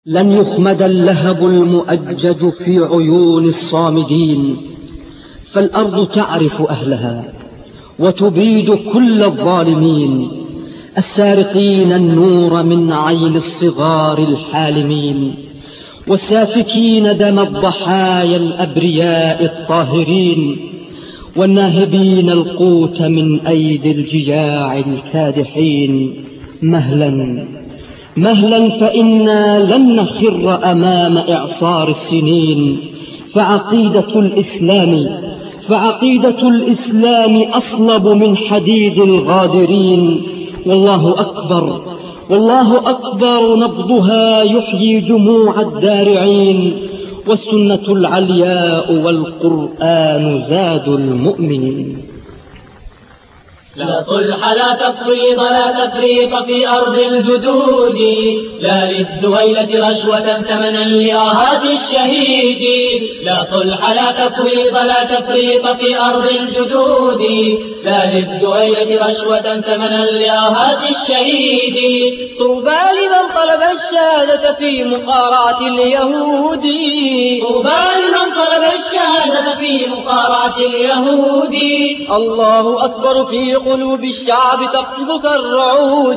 لن يخمد اللهب المؤجج في عيون الصامدين، فالأرض تعرف أهلها وتبيد كل الظالمين، السارقين النور من عين الصغار الحالمين، والسافكين دم الضحايا الأبرياء الطاهرين، والناهبين القوت من أيدي الجياع الكادحين. مهلا مهلا، فإنا لن نخر أمام إعصار السنين، فعقيدة الإسلام أصلب من حديد الغادرين. والله أكبر نبضها يحيي جموع الدارعين، والسنة العلياء والقرآن زاد المؤمنين. لا صلح لا تفويض لا تفريط في أرض الجدود، لا للدويلة رشوة ثمنا لآهات الشهيد. لا صلح لا تفويض لا تفريط في أرض الجدود، لا للدويلة رشوة ثمنا لآهات الشهيد. طوبى لمن طلب الشهادة في مقارعة اليهود، طوبى لمن طلب الشهادة في مقارعة اليهود. الله أكبر في قلوب الشعب تقصف كالرعود،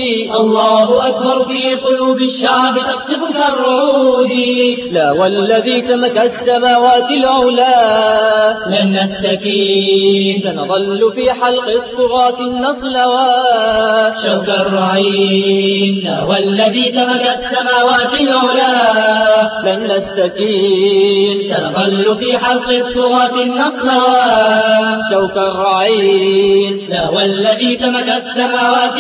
الله أكبر في قلوب الشعب تقصف كالرعود. لا والذي سمك السماوات العلا لن نستكين، سنظل في حلق الطغاة النصلوى شوك الرعين. لا والذي سمك السماوات العلا لن نستكين، سنظل في حلق الطغاة النصلوى شوك الرعين. لا والذي سمك السماوات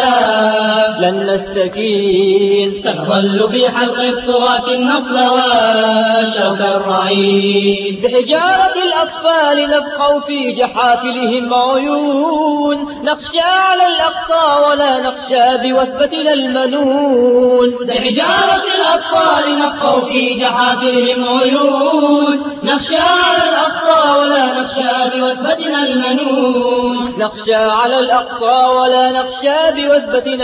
العلا لن نستكين، سنظل في حلق الطغاة النصلوى شوك الرعين. بحجارة الأطفال نفقع في جحافلهم عيون، نخشى على الأقصى ولا نخشى بوثبتنا المنون. بحجارة الأطفال نفقع في جحافلهم عيون، نخشى على الأقصى ولا نخشى بوثبتنا المنون. نخشى على الأقصى ولا نخشى بوثبتنا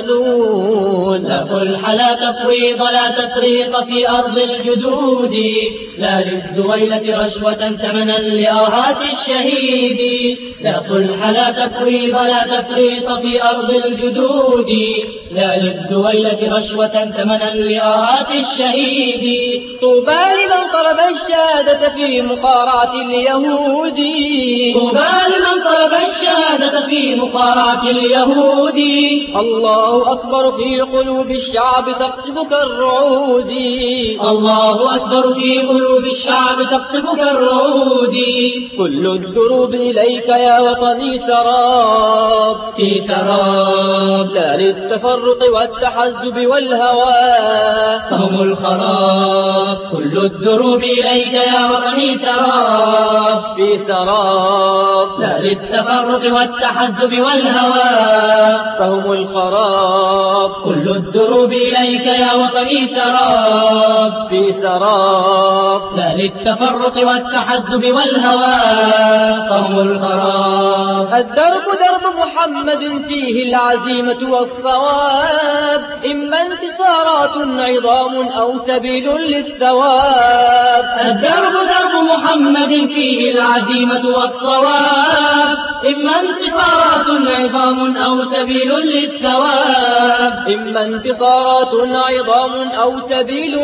المنون. لا صلح لا تفويض لا تفريط في أرض الجدود، لا للدويلة رشوة ثمنا لآهات الشهيد. لا صلح لا تفويض لا تفريط في أرض الجدود، لا للدويلة رشوة ثمنا لآهات الشهيد. طوبى لمن طلب الشهادة في مقارعة اليهود، طوبى لمن طلب الشهادة في مقارعة اليهود. الله أكبر في قلوب الشعب تقصف كالرعود، الله أكبر في قلوب الشعب تقصف كالرعود. كل الدروب إليك يا وطني سراب في سراب، لا للتفرق والتحزب والهوى فهم الخراب. كل الدروب إليك يا وطني سراب في سراب، لا للتفرق والتحزب والهوى فهم الخراب. كل الدروب إليك يا وطني سراب في سراب، لا للتفرق والتحزب والهوى فهم الخراب. الدرب درب محمد فيه العزيمة والصواب، إما انتصارات عظام أو سبيل للثواب. الدرب درب محمد فيه العزيمة والصواب، إما انتصارات عظام أو سبيل للثواب. إما انتصارات عظام أو سبيل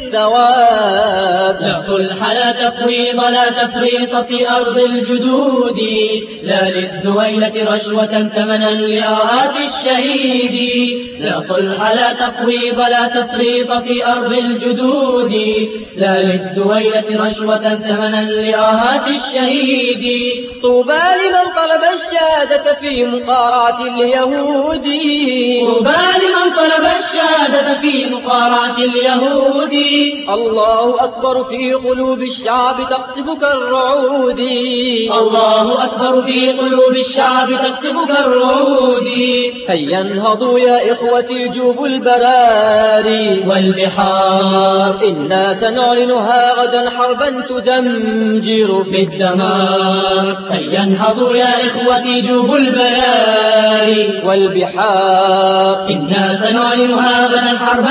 للثواب. لا صلح لا تفويض لا تفريط في أرض الجدود، لا للدويلة رشوة ثمنا لآهات الشهيد. لا صلح لا تفويض لا تفريط في أرض الجدود، لا للدويلة رشوة ثمنا لآهات الشهيد. طوبى لمن طلب الشهادة في مقارعة اليهود، طوبى لمن طلب الشهادة في مقارعة اليهود. الله أكبر في قلوب الشعب تقصف كالرعود، الله أكبر في قلوب الشعب تقصف كالرعود. هيا انهضوا يا إخوتي جوبوا البراري والبحار، إنا سنعلنها غدا حربا تزمجر بالدمار. هيا انهضوا يا إخوتي جوبوا البراري والبحار، إنا سنعلنها غدا حربا حربا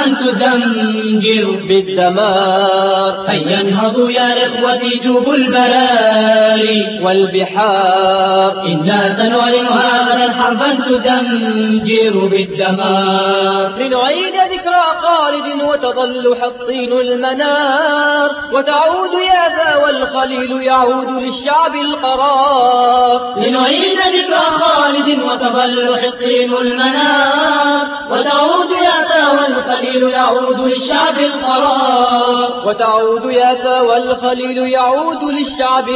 تزمجر بالدمار. هيا انهضوا يا إخوتي جوبوا البراري والبحار، إنا سنعلنها غدا حربا تزمجر بالدمار. لنعيد ذكرى خالد وتظل حطين المنار، وتعود يافا والخليل يعود للشعب القرار. لنعيد ذكرى خالد وتظل حطين المنار، وتعود يافا والخليل يعود للشعب القرار. وتعود يافا والخليل يعود للشعب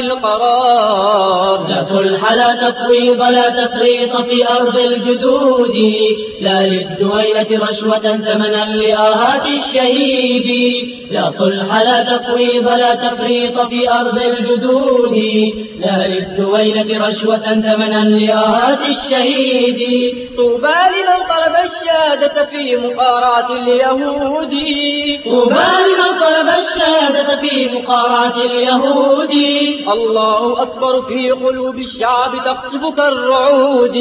القرار. لا صلح لا تفويض لا تفريط في أرض الجدود، لا للدويلة رشوة ثمنا لآهات الشهيد. لا صلح لا تفويض لا تفريط في أرض الجدود، لا للدويلة رشوة ثمنا لآهات الشهيد. طوبى لمن طلب الشهادة في مقارعة اليهود. طوبى لمن طلب الشهادة في مقارعة اليهود. الله أكبر في قلوب الشعب تقصف كالرعود.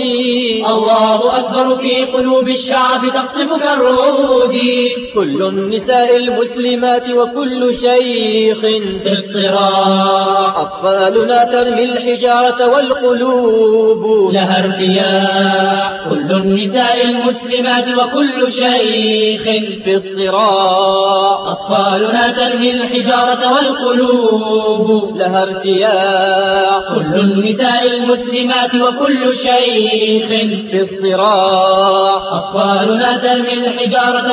الله أكبر في قلوب الشعب تقصف كالرعود. كل النساء المسلمات وكل شيخ في الصراع، أطفالنا ترمي الحجارة والقلوب لها ارتياح. كل النساء المسلمات وكل شيخ في الصراع، أطفالنا ترمي الحجارة والقلوب لها ارتياح. كل النساء المسلمات وكل شيخ في الصراع، أطفالنا ترمي الحجارة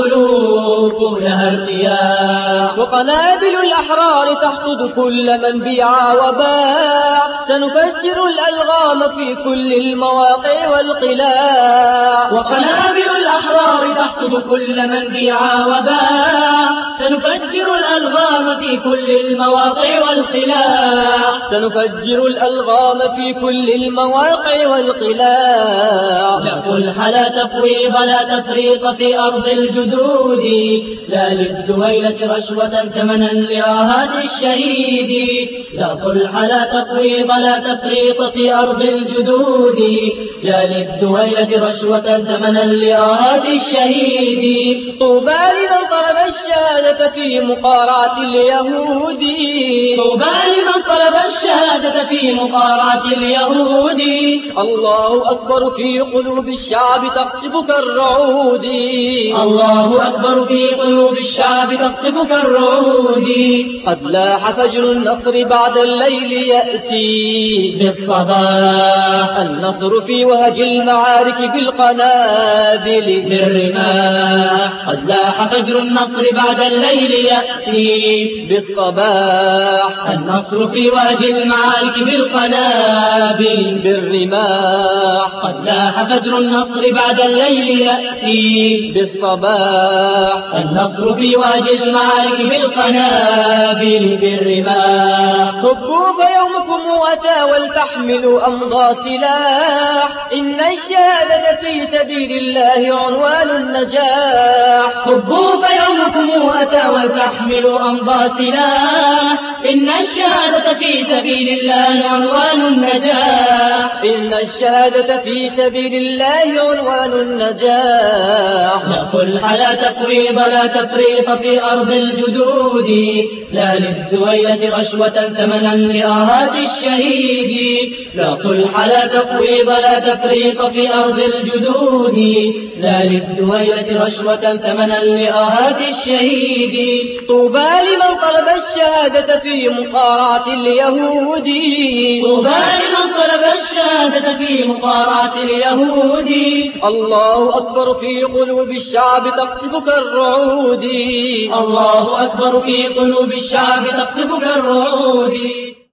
والقلوب لها ارتياح. وقنابل الأحرار تحصد كل من بيع وباع. سنفجر الألغام في كل المواقع والقلاع. وقنابل الأحرار تحصد كل من بيع وباع. سنفجر الألغام في كل المواقع والقلاع. سنفجر الألغام في كل المواقع والقلاع. لا صلح لا تفويض لا تفريط في أرض الجدود، لا للدويلة رشوة ثمنا لآهات الشهيد. لا صلح لا تفويض لا تفريط في أرض الجدود، لا للدويلة رشوة ثمنا لآهات الشهيد. طوبى لمن طلب الشهادة في مقارعة اليهود. طوبى لمن طلب الشهادة في مقارعة اليهود. الله أكبر في قلوب الشعب تقصف كالرعود. الله أكبر في قلوب الشعب تقصف كالرعود. قد لاح فجر النصر بعد الليل يأتي بالصباح. النصر في وهج المعارك بالقنابل بالرماح. قد لاح فجر النصر بعد الليل يأتي بالصباح. النصر في وهج المعارك بالقنابل بالرماح. قد لاح فجر النصر بعد الليل يأتي بالصباح. النصر في وهج المعارك بالقنابل بالرماح. هبوا فيومكم أتى ولتحملوا أمضى سلاح. إن الشهادة في سبيل الله عنوان النجاح. هبوا فيومكم أتى ولتحملوا أمضى سلاح. إن الشهادة في سبيل الله عنوان النجاح. إن الشهادة في سبيل الله عنوان النجاح. لا صلح لا تفويض لا تفريط في أرض الجدود، لا للدويلة رشوة ثمنا لآهات الشهيد. لا صلح لا تفويض لا تفريط في أرض الجدود، لا للدويلة رشوة ثمنا لآهات الشهيد. طوبى لمن طلب الشهادة في مقارعة اليهود. طوبى لمن طلب الشهادة في مقارعة اليهود. الله أكبر في قلوب الشعب تقصف كالرعود. الله أكبر في قلوب الشعب تقصف كالرعود.